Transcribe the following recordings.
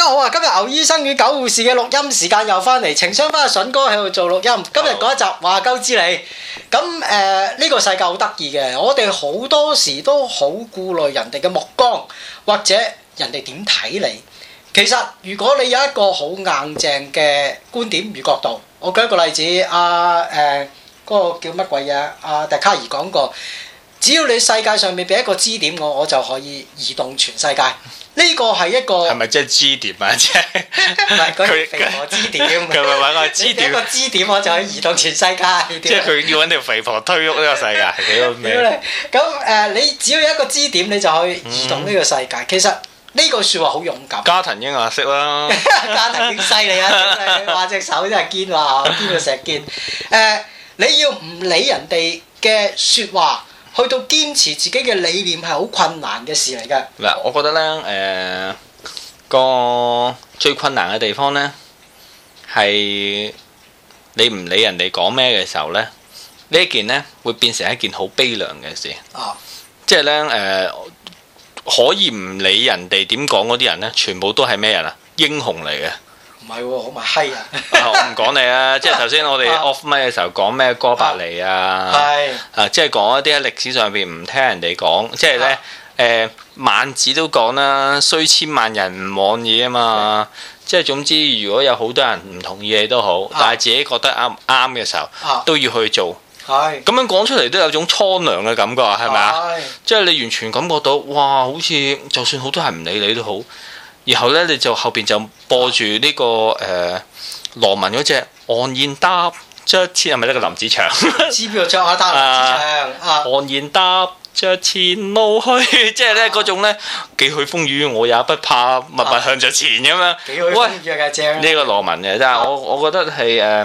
好啊！今日牛醫生與狗護士嘅錄音時間又翻嚟，情商翻阿筍哥喺度做錄音。今日嗰一集話鳩知你，咁呢個世界好得意嘅，我哋好多時都好顧慮人哋嘅目光，或者人哋點睇你。其實如果你有一個好硬淨嘅觀點與角度，我舉一個例子，嗰個叫乜鬼嘢？阿笛卡爾講過，只要你世界上面俾一個支點我就可以移動全世界。呢個係一個係咪即係支點啊？即係唔係嗰啲肥婆支點， 佢咪揾個支點， 一個支點我就可以移動全世界。 即係佢要揾條肥婆推喐呢個世界，幾好味。 咁你只要有一個支點，你就可以移動呢個世界。其實呢個説話好勇敢。 加藤鷹啊，識啦。 加藤鷹犀利啊！話隻手真係堅話，堅到石堅。你要唔理人哋嘅説話，去到堅持自己嘅理念係好困難嘅事嚟嘅。 嗱，我覺得咧，個最困難嘅地方咧，係你唔理人哋講咩嘅時候咧，呢一件咧會變成一件好悲涼嘅事。 啊！ 即係咧，可以唔理人哋點講嗰啲人咧，全部都係咩人啊？英雄嚟嘅。 唔係喎，好咪閪啊！ 我唔講你啊，即係頭先我哋 off mic 嘅時候講咩哥白尼啊，即係講一啲喺歷史上邊唔聽人哋講，即係咧孟子都講啦，雖千萬人唔往矣啊嘛，即係總之如果有好多人唔同意你都好，但係自己覺得啱嘅時候都要去做，咁樣講出嚟都有種蒼涼嘅感覺啊，係咪啊？即係你完全感覺到哇，好似就算好多人唔理你都好。然後咧，你就後邊就播住呢個羅文嗰隻昂然踏着前，係咪呢個林子祥？ 知邊度着下搭林子祥？ 昂然踏着前路去，即係咧嗰種咧，幾許風雨我也不怕，默默向着前咁樣。 幾許風雨嘅正。 呢個羅文嘅，但係我覺得係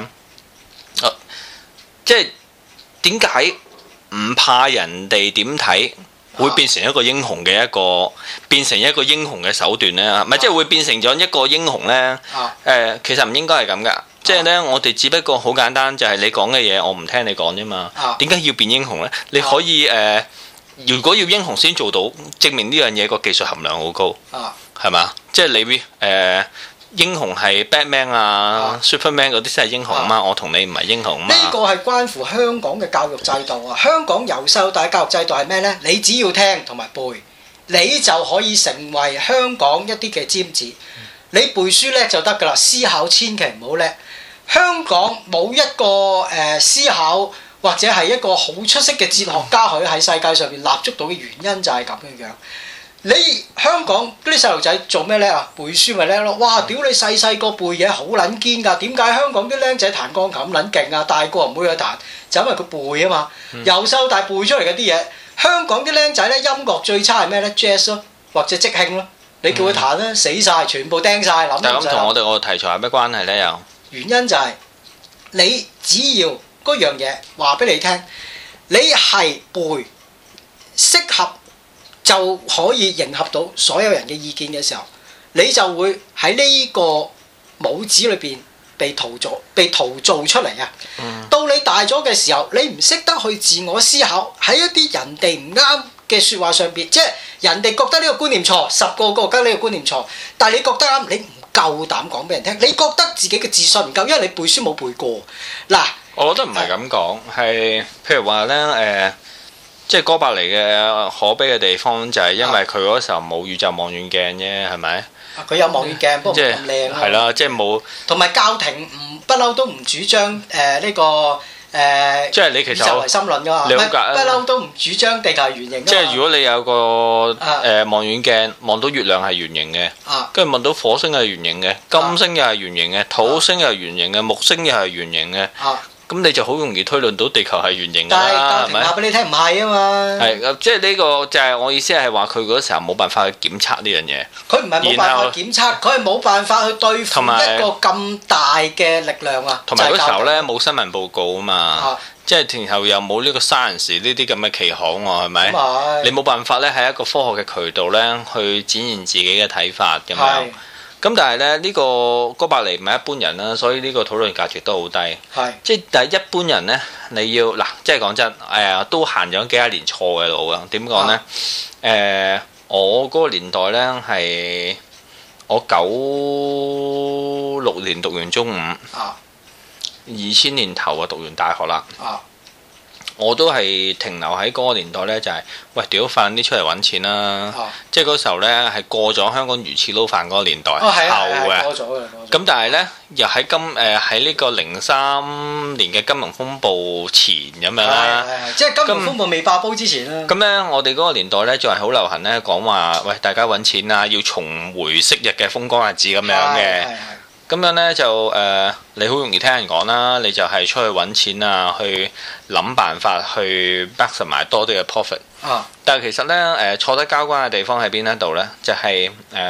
即係點解唔怕人哋點睇？會變成一個英雄嘅變成一個英雄嘅手段咧，唔係即係會變成咗一個英雄咧。其實唔應該係咁噶，即係咧我哋只不過好簡單，就係你講嘅嘢我唔聽你講啫嘛。點解要變英雄咧？你可以如果要英雄先做到，證明呢樣嘢個技術含量好高，係嘛？即係你英雄係 Batman Superman 嗰啲先係英雄啊嘛，我同你唔係英雄啊嘛。 呢個係關乎香港嘅教育制度啊！香港由細到大教育制度係咩呢？你只要聽同埋背，你就可以成為香港一啲嘅尖子。你背書叻就得㗎啦，思考千祈唔好叻。香港冇一個思考或者係一個好出色嘅哲學家，佢喺世界上面立足到嘅原因就係咁樣樣。你香港嗰啲細路仔做咩叻啊？背書咪叻咯！哇！屌你細個背嘢好撚堅㗎，點解香港啲僆仔彈鋼琴咁撚勁啊？大個唔會去彈，就因為佢背啊嘛。由細到大背出嚟嘅啲嘢，香港啲僆仔咧音樂最差係咩咧？Jazz 咯，或者即興咯。你叫佢彈咧，死晒，全部釘晒，諗都唔使諗。 但係咁同我哋個題材有咩關係咧？又原因就係你只要嗰樣嘢話俾你聽，你係背適合，就可以迎合到所有人嘅意見嘅時候，你就會喺呢個帽子裏邊被陶造出嚟啊！到你大咗嘅時候，你唔識得去自我思考，喺一啲人哋唔啱嘅説話上邊，即係人哋覺得呢個觀念錯，10個覺得呢個觀念錯，但係你覺得啱，你唔夠膽講俾人聽，你覺得自己嘅自信唔夠，因為你背書冇背過。嗱， 我覺得唔係咁講，係譬如話咧即係哥白尼嘅可悲嘅地方就係因為佢嗰時候冇宇宙望遠鏡啫，係咪？ 佢有望遠鏡，不過唔咁靚咯。 係啦，即係冇。同埋教廷不嬲都唔主張呢個即係你其實宇宙唯心論㗎嘛，不嬲都唔主張地球係圓形。 即係如果你有個望遠鏡望到月亮係圓形嘅，跟住望到火星係圓形嘅，金星又係圓形嘅，土星又係圓形嘅，木星又係圓形嘅。咁你就好容易推論到地球係圓形㗎啦，係咪？話俾你聽唔係啊嘛。係，即係呢個就係我意思係話佢嗰時候冇辦法去檢測呢樣嘢。佢唔係冇辦法檢測，佢係冇辦法去對付一個咁大嘅力量啊。同埋嗰時候咧冇新聞報告啊嘛，即係然後又冇呢個 Science 呢啲咁嘅期刊喎，係咪？你冇辦法咧喺一個科學嘅渠道咧去展現自己嘅睇法咁樣。咁但係咧呢個哥白尼唔係一般人啦，所以呢個討論價值都好低。即係但係一般人咧，你要嗱，即係講真，都行咗幾廿年錯嘅路啊。點講咧？我嗰個年代咧係我96年讀完中五，2000年頭啊讀完大學啦。我都係停留喺嗰個年代呢，就係喂屌快啲出嚟揾錢啦！即係嗰時候呢，係過咗香港魚翅撈飯嗰個年代後嘅。過咗嘅。咁但係呢，又喺喺呢個03年嘅金融風暴前咁樣啦。 即係金融風暴未爆煲之前啦。咁呢，我哋嗰個年代呢，仲係好流行呢，講話喂大家揾錢啊，要重回昔日嘅風光日子咁樣嘅。咁樣呢，就你好容易聽人講啦，你就係出去揾錢啊，去諗辦法去 back 埋多啲嘅 profit。但係其實呢，錯得交關嘅地方喺邊一度呢？就係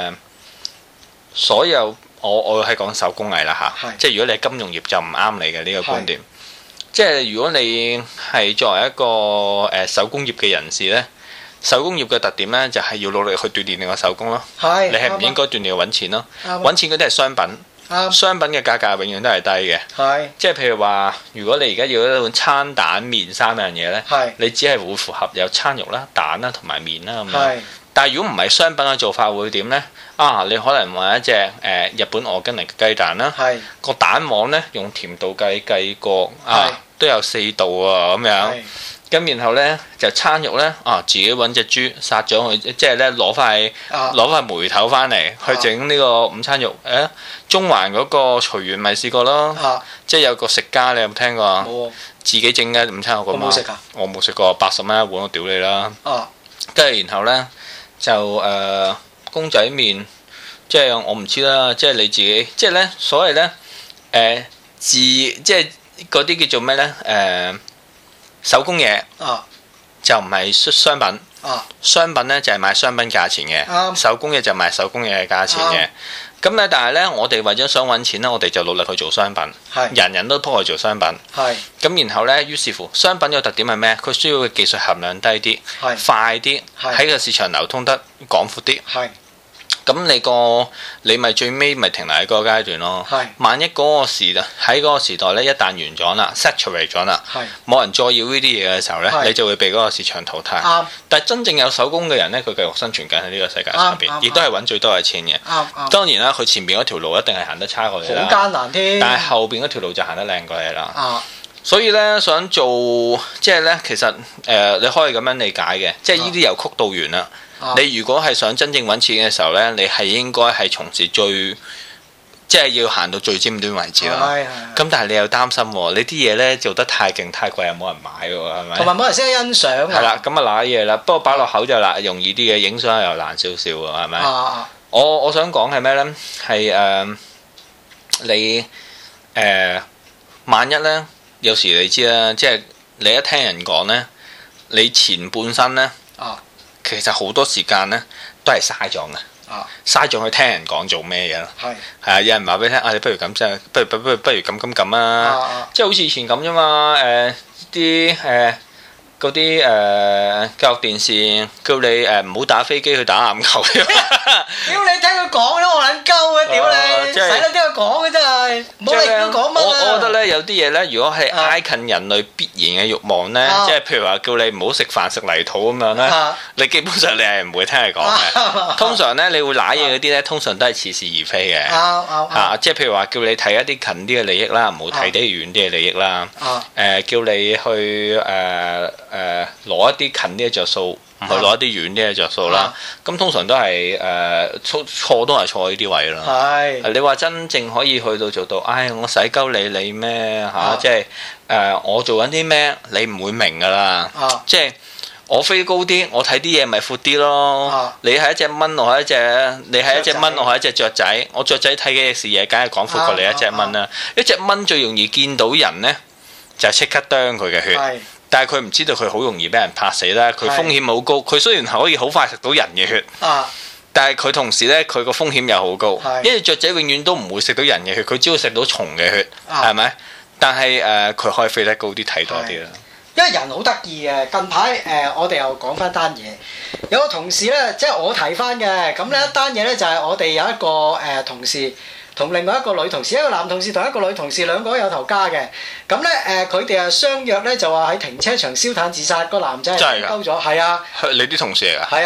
所有我係講手工藝啦嚇，即係如果你係金融業就唔啱你嘅呢個觀點。即係如果你係作為一個手工業嘅人士呢，手工業嘅特點呢，就係要努力去鍛鍊你個手工咯。你係唔應該鍛鍊去揾錢咯。揾錢嗰啲係商品。商品嘅價格永遠都係低嘅，即係譬如話，如果你而家要一碗餐蛋麵三樣嘢呢，你只係會符合有餐肉啦、蛋啦同埋麵啦咁樣。但係如果唔係商品嘅做法會點呢？你可能買一隻日本鵝筋嚟嘅雞蛋啦，個蛋黃呢，用甜度計過都有4度啊咁樣。咁然後呢，就餐肉呢，自己揾隻豬殺咗佢，即係呢攞塊梅頭翻嚟去整呢個午餐肉。中環嗰個隨緣咪試過咯，即係有個食家你有冇聽過啊？冇。自己整嘅午餐肉個嘛。我冇食啊。我冇食過，80蚊一碗我屌你啦。跟住然後呢，就公仔麵，即係我唔知啦，即係你自己，即係呢所謂呢，即係嗰啲叫做咩呢？手工嘢就唔係商品，商品呢就係賣商品價錢嘅，手工嘢就賣手工嘢嘅價錢嘅。咁咧，但係呢，我哋為咗想揾錢呢，我哋就努力去做商品，人人都撲去做商品。咁然後呢，於是乎商品嘅特點係咩？佢需要嘅技術含量低啲，快啲，喺個市場流通得廣闊啲。咁你咪最尾咪停留喺嗰個階段咯。萬一嗰個喺嗰個時代咧，一旦完咗啦 saturate 咗啦，冇人再要呢啲嘢嘅時候咧，你就會被嗰個市場淘汰。但係真正有手工嘅人咧，佢繼續生存緊喺呢個世界上邊，亦都係揾最多嘅錢嘅。當然啦，佢前面嗰條路一定係行得差過你啦，好艱難添。但係後邊嗰條路就行得靚過你啦。所以咧，想做即係咧，其實你可以咁樣理解嘅，即係呢啲由曲到圓啦。你如果係想真正揾錢嘅時候呢，你係應該係從事即係要行到最尖端為止咯。咁但係你又擔心喎，你啲嘢呢做得太勁太貴又冇人買喎，係咪？同埋冇人識得欣賞。係啦，咁啊揦嘢啦。不過擺落口就容易啲嘅，影相又難少少喎，係咪？我想講係咩呢？係你萬一呢，有時你知啦，即係你一聽人講呢，你前半生呢。其實好多時間呢都係嘥咗嘅，嘥咗去聽人講做咩嘢咯。係啊，有人話俾你聽，你不如咁啫，不如咁啊，即係好似以前咁啫嘛。嗰啲教育電視叫你唔好打飛機去打籃球。屌你聽佢講都我撚鳩嘅，屌你使得聽佢講嘅真係，冇理佢講乜。我覺得咧有啲嘢咧，如果係挨近人類必然嘅慾望咧，即係譬如話叫你唔好食飯食泥土咁樣咧，你基本上你係唔會聽佢講嘅。通常咧你會揦嘢嗰啲咧，通常都係似是而非嘅。即係譬如話叫你睇一啲近啲嘅利益啦，唔好睇啲遠啲嘅利益啦。叫你去攞一啲近啲嘅着數，唔係攞一啲遠啲嘅着數啦。咁通常都係錯都係錯呢啲位啦。你話真正可以去到做到，我使鳩你咩嚇？即係我做緊啲咩，你唔會明㗎啦。即係我飛高啲，我睇啲嘢咪闊啲咯。你係一隻蚊，我係一隻；你係一隻蚊，我係一隻雀仔。我雀仔睇嘅視野，梗係廣闊過你一隻蚊啦。一隻蚊最容易見到人呢，就係即刻啄佢嘅血。但係佢唔知道佢好容易俾人拍死啦，佢風險好高。佢雖然係可以好快食到人嘅血，但係佢同時呢，佢個風險又好高。因為雀仔永遠都唔會食到人嘅血，佢只會食到蟲嘅血，係咪？但係佢可以飛得高啲，睇多啲啦。 因為人好得意嘅，近排我哋又講翻單嘢，有個同事呢，即係我提翻嘅，咁呢一單嘢呢，就係我哋有一個同事。同另外一個女同事，一個男同事同一個女同事，兩個都有頭家嘅。咁咧佢哋相約咧就話喺停車場燒炭自殺，個男仔係鳩咗。係啊， 你啲同事嚟㗎？ 係啊，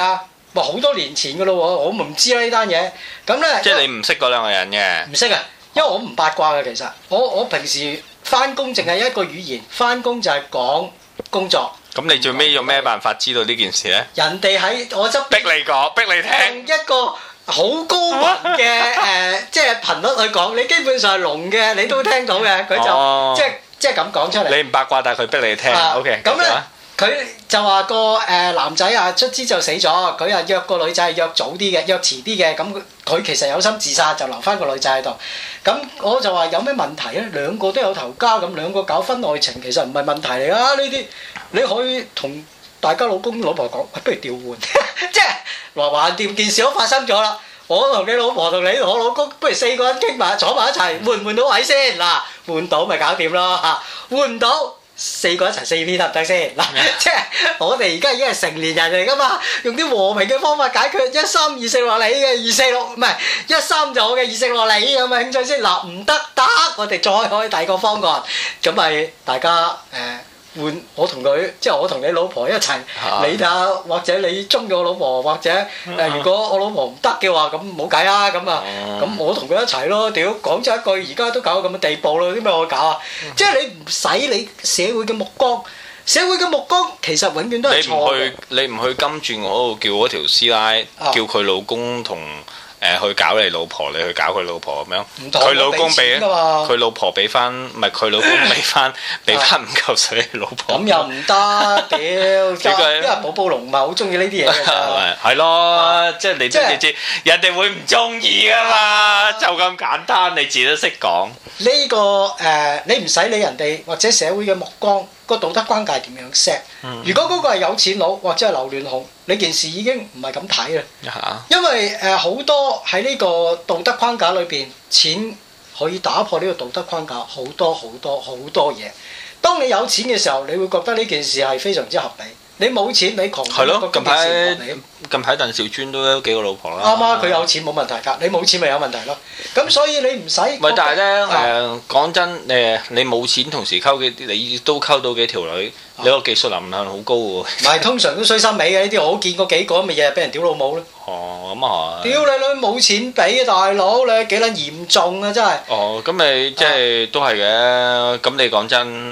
哇好多年前噶咯喎，我唔知啦呢單嘢。咁咧， 即係你唔識嗰兩個人嘅？ 唔識啊，因為我唔八卦嘅其實，我平時翻工淨係一個語言，翻工就係講工作。 咁你最尾用咩辦法知道呢件事咧？ 人哋喺我側逼你講，逼你聽。 用一個好高頻嘅即係頻率去講，你基本上係聾嘅，你都聽到嘅。佢就即係咁講出嚟。 你唔八卦，但係佢逼你聽。OK。 咁咧，佢就話個男仔啊，卒之就死咗。佢啊約個女仔係約早啲嘅，約遲啲嘅。咁佢其實有心自殺，就留翻個女仔喺度。咁我就話有咩問題咧？兩個都有頭家，咁兩個搞婚外情，其實唔係問題嚟啊！呢啲你可以同大家老公老婆講，不如調換，即係橫掂件事都發生咗啦。我同你老婆同你同我老公，不如4個人傾埋坐埋一齊，換唔換到位先？嗱，換到咪搞掂咯嚇，換唔到4個一齊4P得唔得先？嗱，即係我哋而家已經係成年人嚟噶嘛，用啲和平嘅方法解決，1、3、2、4落你嘅246，唔係13就我嘅246落你咁啊，興趣先。嗱，唔得，我哋再開第二個方案，咁咪大家換我同佢，即係我同你老婆一齊，你睇下，或者你中咗我老婆，或者如果我老婆唔得嘅話，咁冇計啊，咁啊，咁我同佢一齊咯。屌，講咗一句，而家都搞到咁嘅地步咯，啲咩我搞啊？即係你唔使你社會嘅目光，社會嘅目光其實永遠都係錯嘅。 你唔去跟住我度叫嗰條師奶，叫佢老公同。去搞你老婆，你去搞佢老婆咁樣，佢老公俾佢老婆俾翻，唔係佢老公俾翻5嚿水你老婆。咁又唔得，屌！因為寶寶龍唔係好中意呢啲嘢嘅。係咯，即係你都知，人哋會唔中意噶嘛？就咁簡單，你自己都識講。 呢個你唔使理人哋或者社會嘅目光，個道德關係點樣 set？如果嗰個係有錢佬或者係劉鑾雄，你件事已經唔係咁睇啦。因為好多喺呢個道德框架裏邊，錢可以打破呢個道德框架好多嘢。當你有錢嘅時候，你會覺得呢件事係非常之合理。你冇錢，你窮， 係咯。近排鄧兆尊都有幾個老婆啦。 啱啊，佢有錢冇問題㗎，你冇錢咪有問題咯。咁所以你唔使。 喂，但係咧講真你冇錢同時溝你都溝到幾條女，你個技術能力好高喎。唔係，通常都衰心尾嘅呢啲，我見過幾個咪日日俾人屌老母咯。 哦，咁啊屌你女冇錢俾啊，大佬你幾撚嚴重啊真係。 哦，咁你即係都係嘅。咁你講真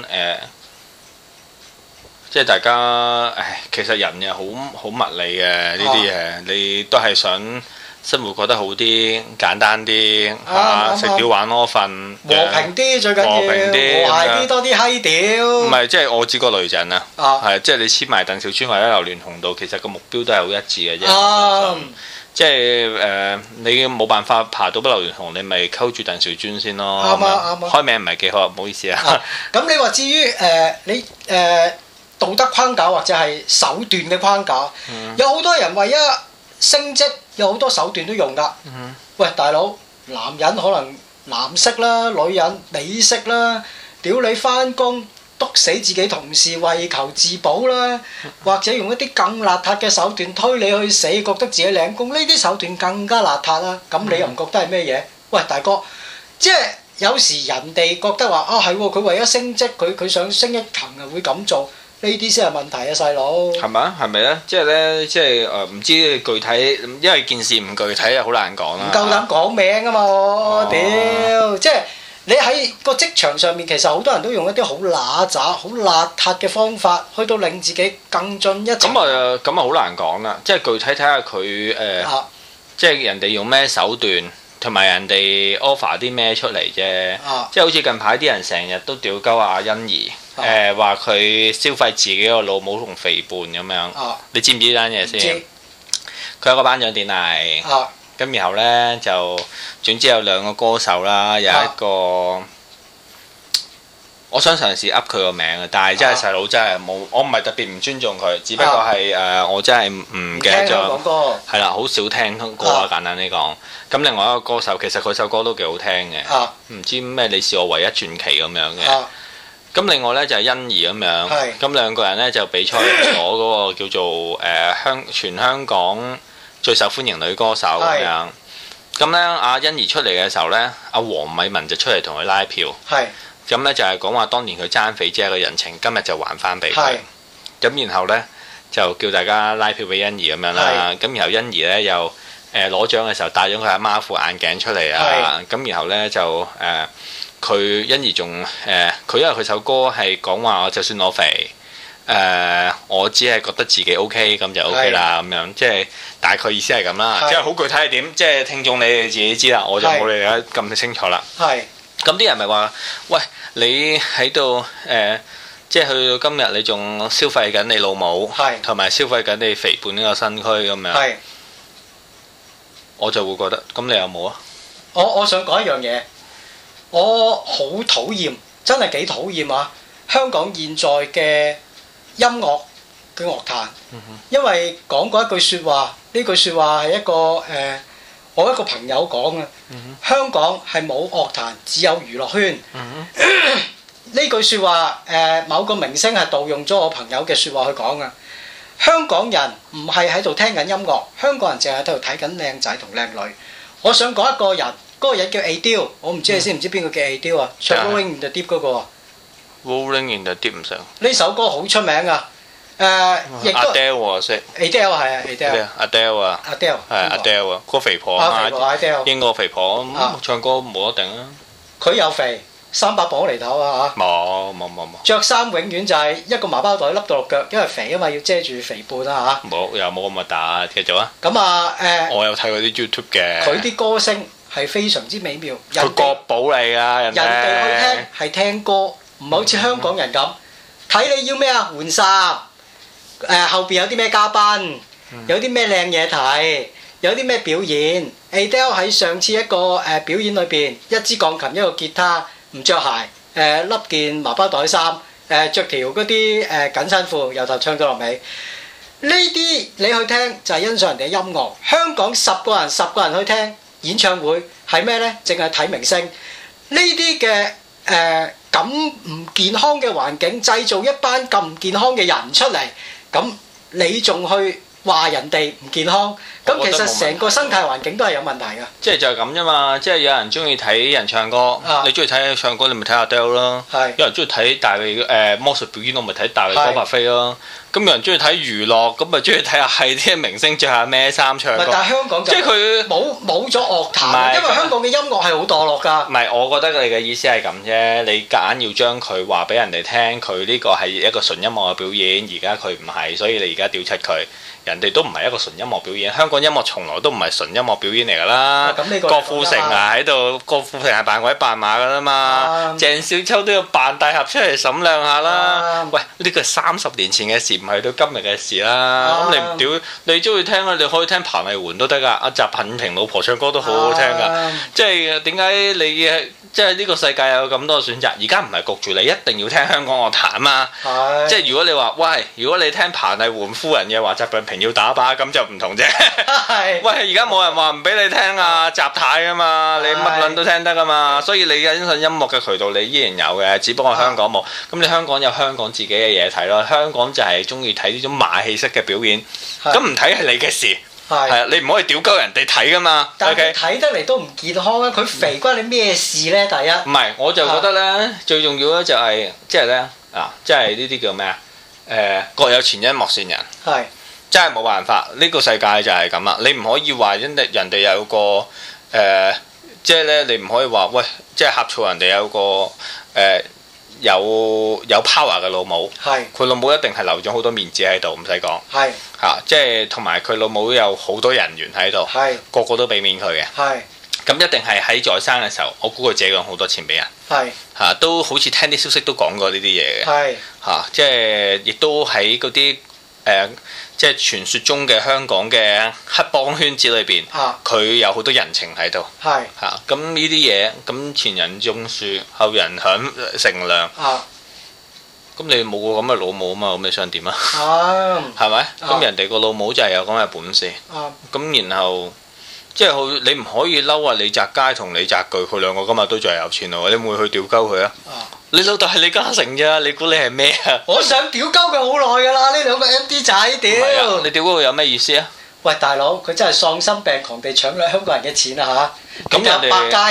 即係大家，其實人又好物理嘅呢啲嘢，你都係想生活過得好啲、簡單啲嚇，食屌玩屙瞓， 和平啲最緊要，和諧啲多啲閪屌。 唔係，即係我知個女人啊，係即係你黐埋鄧兆尊或者劉鑾雄度，其實個目標都係好一致嘅啫。即係你冇辦法爬到不劉鑾雄，你咪溝住鄧兆尊先咯。啱。開名唔係幾好，唔好意思啊。 咁你話至於你道德框架或者係手段嘅框架，有好多人為咗升職，有好多手段都用㗎。喂，大佬，男人可能男色啦，女人女色啦，屌你返工篤死自己同事為求自保啦，或者用一啲更邋遢嘅手段推你去死，覺得自己領功，呢啲手段更加邋遢啦。咁你又唔覺得係咩嘢？喂，大哥，即係有時人哋覺得話係喎，佢為咗升職，佢想升一層啊，會咁做。呢啲先係問題啊，細佬。係咪啊？係咪咧？即係咧，即係唔知具體，因為件事唔具體啊，好難講啦。唔夠膽講名啊嘛！我屌，即係你喺個職場上面，其實好多人都用一啲好揦渣、好邋遢嘅方法，去到令自己更進一層。咁好難講啦！即係具體睇下佢即係人哋用咩手段，同埋人哋 offer 啲咩出嚟啫。即係好似近排啲人成日都屌鳩阿欣宜。話佢消費自己個老母同肥胖咁樣，你知唔知呢單嘢先？佢有個頒獎典禮，咁然後呢，就總之有2個歌手啦，有一個我想嘗試噏佢個名嘅，但係真係細佬真係冇，我唔係特別唔尊重佢，只不過係我真係唔記得咗。係啦，好少聽歌啊，簡單啲講。咁另外一個歌手其實佢首歌都幾好聽嘅，唔知咩你是我唯一傳奇咁樣嘅。咁另外咧就係欣宜咁樣，咁2個人咧就比賽咗嗰個叫做全香港最受歡迎女歌手咁樣。咁咧阿欣宜出嚟嘅時候咧，阿黃偉文就出嚟同佢拉票。咁咧就係講話當年佢爭肥姐嘅人情，今日就還翻俾佢。咁然後咧就叫大家拉票俾欣宜咁樣啦。咁然後欣宜咧又攞獎嘅時候戴咗佢阿媽副眼鏡出嚟啊。咁然後咧就佢欣宜仲佢因為佢首歌係講話就算我肥。我只係覺得自己 OK 咁就 OK 啦，咁樣即係大概意思係咁啦。即係好具體係點，即係聽眾你哋自己知啦，我就冇你哋咁清楚啦。咁啲人咪話：喂，你喺度即係去到今日，你仲消費緊你老母，同埋消費緊你肥胖呢個身軀咁樣。我就會覺得，咁你有冇啊？ 我想講一樣嘢，我好討厭，真係幾討厭啊！香港現在嘅音樂嘅樂壇，因為講過一句説話，呢句説話係一個我一個朋友講嘅。香港係冇樂壇，只有娛樂圈。呢句説話某個明星係盜用咗我朋友嘅説話去講嘅。香港人唔係喺度聽緊音樂，香港人淨係喺度睇緊靚仔同靚女。我想講一個人，嗰個人叫 Adele， 我唔知你知唔知邊個叫 Adele 啊？唱 Rolling in the Deep 嗰個。 Rolling in the Deep 唔識。 呢首歌好出名啊！亦都 Adele 我識。 Adele 係啊 Adele 啊。 Adele 係 Adele 啊，個肥婆啊。英國肥婆唱歌冇得頂啊！ 佢又肥，300磅嚟頭啊嚇！ 冇。 著衫永遠就係一個麻包袋笠到落腳，因為肥啊嘛，要遮住肥胖啊嚇！ 冇又冇咁核突，繼續啊！ 咁啊我有睇過啲 YouTube 嘅。 佢啲歌聲係非常之美妙。 佢國寶嚟㗎，人哋去聽係聽歌，唔係好似香港人咁睇你要咩啊？換衫。後邊有啲咩嘉賓，有啲咩靚嘢睇，有啲咩表演。Adele 喺上次一個表演裏邊，一支鋼琴一個吉他，唔着鞋，笠件麻包袋衫，着條嗰啲緊身褲，由頭唱到落尾。呢啲你去聽就係欣賞人哋嘅音樂。香港10個人去聽演唱會係咩呢？淨係睇明星。呢啲嘅咁唔健康嘅環境，製造一班咁唔健康嘅人出嚟。咁你仲去話人哋唔健康？咁其實成個生態環境都係有問題㗎。即係就係咁啫嘛！即係有人中意睇人唱歌，你中意睇唱歌，你咪睇 Adele 咯。有人中意睇大衛魔術表演，我咪睇大衛哥柏飛咯。咁有人中意睇娛樂，咁咪中意睇下係啲明星着下咩衫唱歌。 但係香港就即係佢冇咗樂壇，因為香港嘅音樂係好墮落㗎。 唔係，我覺得你嘅意思係咁啫。你夾硬要將佢話俾人哋聽，佢呢個係一個純音樂嘅表演，而家佢唔係，所以你而家屌柒佢。人哋都唔係一個純音樂表演，香港音樂從來都唔係純音樂表演嚟㗎啦。郭富城啊喺度，郭富城係扮鬼扮馬㗎啦嘛。鄭少秋都要扮大俠出嚟審量下啦。喂，呢個30年前嘅事，唔係到今日嘅事啦。咁你唔屌，你中意聽啊？你可以聽彭麗媛都得㗎。阿習近平老婆唱歌都好好聽㗎。即係點解你即係呢個世界有咁多選擇？而家唔係焗住你一定要聽香港樂壇啊嘛。即係如果你話喂，如果你聽彭麗媛夫人嘅話，習近平要打靶咁就唔同啫。喂，而家冇人話唔俾你聽啊，習太啊嘛，你乜撚都聽得噶嘛，所以你欣賞音樂嘅渠道你依然有嘅，只不過香港冇。咁你香港有香港自己嘅嘢睇咯，香港就係中意睇呢種馬戲式嘅表演，咁唔睇係你嘅事。係啊，你唔可以屌鳩人哋睇噶嘛。 但係睇得嚟都唔健康啊！佢肥關你咩事咧？第一唔係，我就覺得咧，最重要咧就係即係咧即係呢啲叫咩啊？各有前因莫羨人。係。真係冇辦法，呢個世界就係咁啦。你唔可以話人哋有個即係咧，你唔可以話喂，即係呷醋人哋有個有 power 嘅老母。係。佢老母一定係留咗好多面子喺度，唔使講。係。嚇，即係同埋佢老母有好多人緣喺度。係。個個都俾面佢嘅。係。咁一定係喺在生嘅時候，我估佢借咗好多錢俾人。係。嚇，都好似聽啲消息都講過呢啲嘢嘅。係。嚇，即係亦都喺嗰啲即係傳說中嘅香港嘅黑幫圈子裏邊，佢有好多人情喺度。係嚇，咁呢啲嘢，咁前人種樹，後人享乘涼。咁你冇個咁嘅老母啊嘛，咁你想點啊？係咪？咁人哋個老母就係有咁嘅本事。咁然後即係你唔可以嬲啊！李澤楷同李澤鉅佢兩個今日都仲係有錢喎，你會唔會去屌鳩佢啊？你老豆係李嘉誠啫，你估你係咩啊？我想屌鳩佢好耐㗎啦，呢兩個 MD 仔屌！你屌嗰個有咩意思啊？喂，大佬，佢真係喪心病狂地搶咗香港人嘅錢啊嚇！咁人哋百佳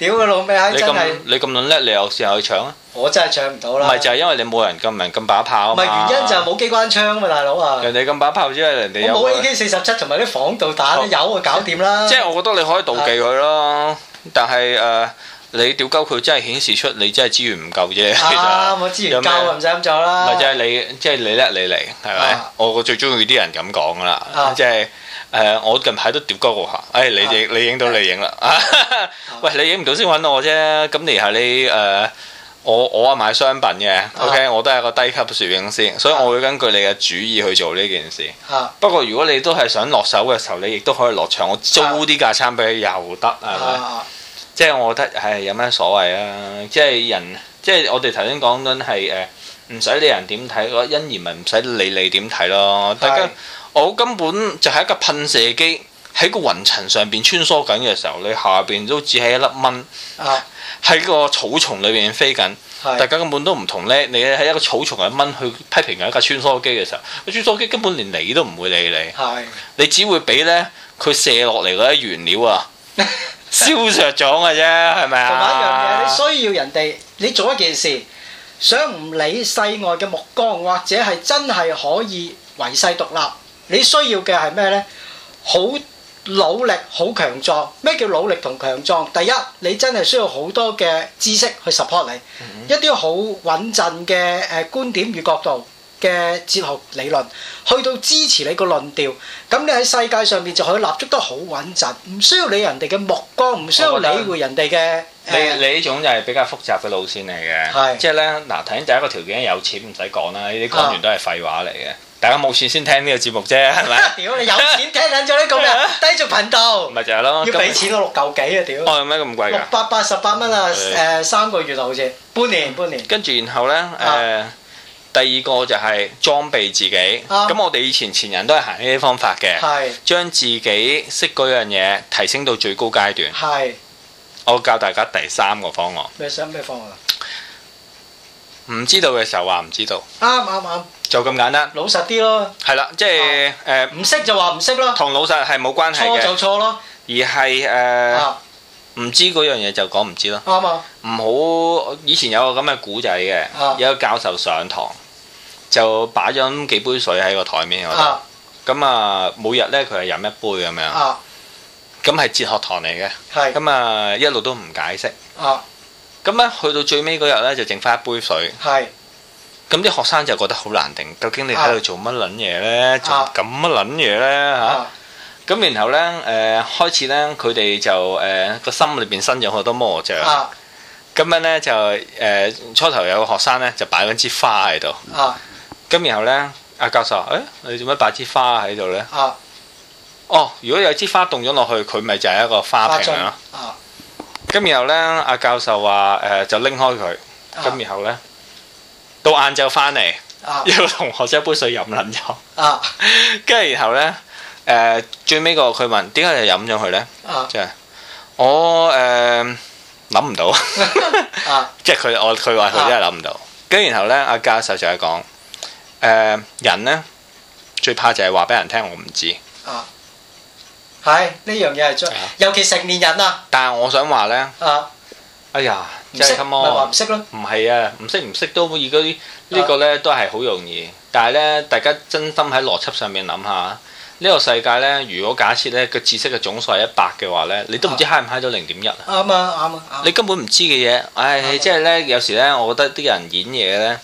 屌個老味閪真係。 你咁撚叻，你有時候去搶啊？ 我真係搶唔到啦。 唔係就係因為你冇人咁把炮啊嘛。 唔係原因就係冇機關槍啊嘛，大佬啊。 人哋咁把炮，因為人哋有。 我冇 AK-47同埋啲防導彈，有就搞掂啦。 即係我覺得你可以妒忌佢咯，但係你屌鳩佢真係顯示出你真係資源唔夠啫。其實我資源夠唔使咁做啦。 唔係即係你叻你嚟係咪？我最中意啲人咁講噶啦，即係我近排都屌鳩我下，你影到你影啦。喂，你影唔到先揾我啫。咁然後你我啊買商品嘅 ，OK， 我都係個低級攝影師，所以我會根據你嘅主意去做呢件事。不過如果你都係想落手嘅時候，你亦都可以落場，我租啲架撐俾你又得，係咪？即係我覺得有咩所謂啊？即係我哋頭先講緊係唔使理人點睇，我欣然咪唔使理你點睇咯。大家我根本就係一個噴射機喺個雲層上邊穿梭緊嘅時候，你下邊都只係一粒蚊喺個草叢裏邊飛緊。大家根本都唔同咧，你喺一個草叢嘅蚊去批評緊一架穿梭機嘅時候，個穿梭機根本連理都唔會理你，你只會俾咧佢射落嚟嗰啲原料啊燒着咗嘅啫，係咪啊？ 同埋一樣嘢，你需要人哋你做一件事，想唔理世外嘅目光，或者係真係可以為世獨立，你需要嘅係咩呢？好努力，好強壯。咩叫努力同強壯？第一，你真係需要好多嘅知識去 support 你，一啲好穩陣嘅觀點與角度嘅哲學理論，去到支持你個論調。咁你喺世界上面就可以立足得好穩陣，唔需要理人哋嘅目光，唔需要理會人哋嘅。 你呢種就係比較複雜嘅路線嚟嘅，即係咧嗱，頭先第一個條件有錢唔使講啦，呢啲講完都係廢話嚟嘅。大家冇錢先聽呢個節目啫，係咪？屌你有錢聽緊咗呢個咩？低俗頻道。咪就係咯，要俾錢我6嚿幾啊！屌。有咩咁貴㗎？688蚊啊！3個月好似半年。跟住然後咧第二個就係裝備自己。咁我哋以前人都係行呢啲方法嘅，將自己識嗰樣嘢提升到最高階段。我教大家第3個方案。咩方案啊？唔知道嘅時候話唔知道。啱。就咁簡單。老實啲咯。係啦，即係唔識就話唔識咯。同老實係冇關係嘅。錯就錯咯。而係唔知嗰樣嘢就講唔知咯。啱啊。唔好以前有個咁嘅古仔嘅，有個教授上堂就擺咗幾杯水喺個台面嗰度。咁每日咧佢係飲一杯咁樣。咁係哲學堂嚟嘅。係。咁一路都唔解釋。咁咧去到最尾嗰日咧就剩翻一杯水。係。咁啲學生就覺得好難定，究竟你喺度做乜撚嘢咧？做咁乜撚嘢咧嚇？咁然後咧開始咧佢哋就個心裏邊生咗好多魔障。咁樣咧就初頭有個學生咧就擺咗支花喺度。咁然後咧阿教授話：你做乜擺支花喺度咧？如果有支花凍咗落去，佢咪就係一個花瓶咯。咁然後咧阿教授話就拎開佢。咁然後咧。到晏晝翻嚟，有個同學將一杯水飲撚咗。跟住然後咧，最尾個佢問點解你飲咗佢咧？即係我諗唔到。即係佢話佢真係諗唔到。跟住然後咧，阿教授就係講人咧最怕就係話俾人聽我唔知。係呢樣嘢係最，尤其成年人啊。但係我想話咧。哎呀，即係咪話唔識咯？唔係啊，唔識都而家呢個咧都係好容易。但係咧，大家真心喺邏輯上面諗下，呢個世界咧，如果假設咧個知識嘅總數係100嘅話咧，你都唔知揩唔揩到0.1啊！啱啊！你根本唔知嘅嘢，即係咧有時咧，我覺得啲人演嘢咧，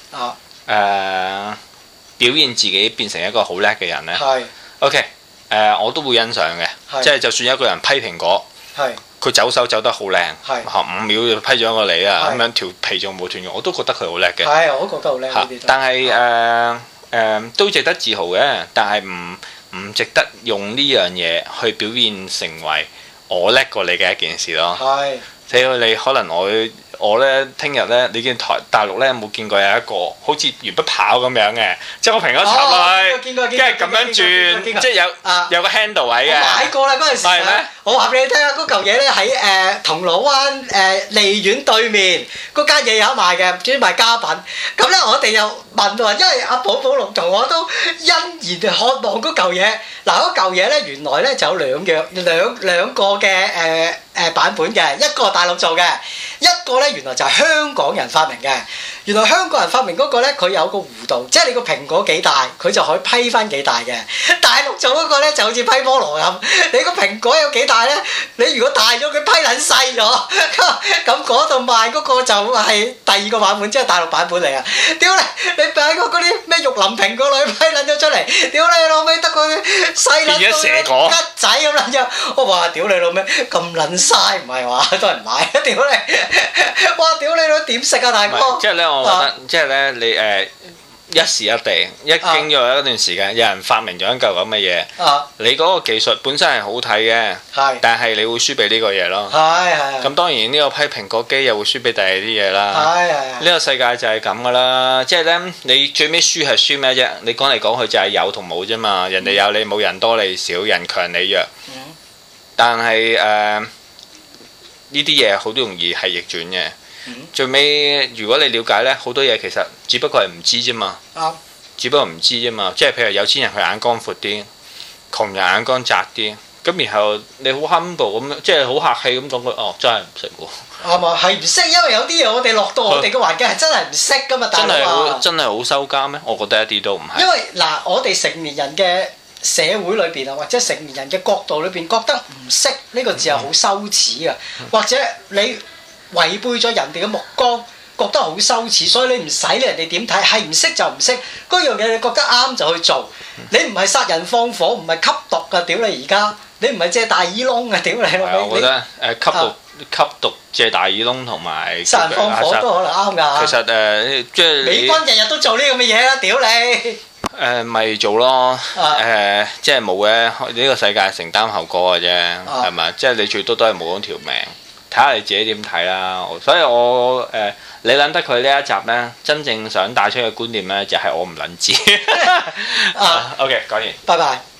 表現自己變成一個好叻嘅人咧。係。OK，我都會欣賞嘅，即係就算有一個人批蘋果。係。佢走手走得好靚，5秒就批咗個你啊！咁樣條皮仲冇斷過，我都覺得佢好叻嘅。係，我都覺得好叻。但係都值得自豪嘅，但係唔值得用呢樣嘢去表現成為我叻過你嘅一件事咯。係，只要你可能我咧聽日咧，你見大陸咧有冇見過有一個好似鉛筆跑咁樣嘅，即係個蘋果插落去，跟住咁樣轉，即係有個 handle 位嘅。我買過啦嗰陣時。係咩？我話俾你聽啊，嗰嚿嘢咧喺銅鑼灣利苑對面嗰間嘢有得賣嘅，專賣家品。咁咧我哋又問喎，因為阿寶寶龍同我都欣然渴望嗰嚿嘢。嗱，嗰嚿嘢咧原來咧就有兩個嘅版本嘅，一個大陸做嘅，一個咧原來就係香港人發明嘅。原來香港人發明嗰個咧，佢有個弧度，即係你個蘋果幾大，佢就可以批翻幾大嘅。大陸做嗰個咧就好似批菠蘿咁，你個蘋果有幾大咧？你如果大咗，佢批撚細咗。咁嗰度賣嗰個就係第二個版本，即係大陸版本嚟啊！屌你擺個嗰啲咩玉林蘋果裏批撚咗出嚟，屌你老味得個細撚到吉仔咁撚樣。我話屌你老味咁撚嘥，唔係話都係唔買啊！屌你，哇屌你老點食啊大哥！ 即係咧，我覺得即係咧，你一時一地，一經咗一段時間，有人發明咗一嚿咁嘅嘢，你嗰個技術本身係好睇嘅，但係你會輸俾呢個嘢咯。咁當然呢個批蘋果機又會輸俾第二啲嘢啦。呢個世界就係咁噶啦，即係咧，你最尾輸係輸咩啫？你講嚟講去就係有同冇啫嘛。人哋有你冇，人多你少，人強你弱。但係呢啲嘢好容易係逆轉嘅。最尾如果你了解呢，好多嘢其實只不過係唔知啫嘛，只不過唔知啫嘛。即係譬如有錢人佢眼光闊啲，窮人眼光窄啲。咁然後你好 humble 咁，即係好客氣咁講句，哦，真係唔識喎。 係嘛？係唔識，因為有啲嘢我哋落到我哋嘅環境係真係唔識噶嘛。大佬真係好收家咩？我覺得一啲都唔係。 因為嗱，我哋成年人嘅社會裏邊啊，或者成年人嘅角度裏邊，覺得唔識呢個字係好羞恥啊，或者你違背咗人哋嘅目光，覺得好羞恥，所以你唔使理人哋點睇，係唔識就唔識，嗰樣嘢你覺得啱就去做。你唔係殺人放火，唔係吸毒啊！屌你而家，你唔係借大耳窿啊！屌你！ 我覺得吸毒借大耳窿同埋殺人放火都可能啱㗎。 其實即係美軍日日都做呢咁嘅嘢啦！屌你！ 咪做咯，即係冇嘅，呢個世界承擔後果嘅啫，係咪？即係你最多都係冇咗條命。睇下你自己點睇啦，所以我你撚得佢呢一集呢，真正想帶出嘅觀念呢，就係我唔撚知。OK，講完， 拜拜。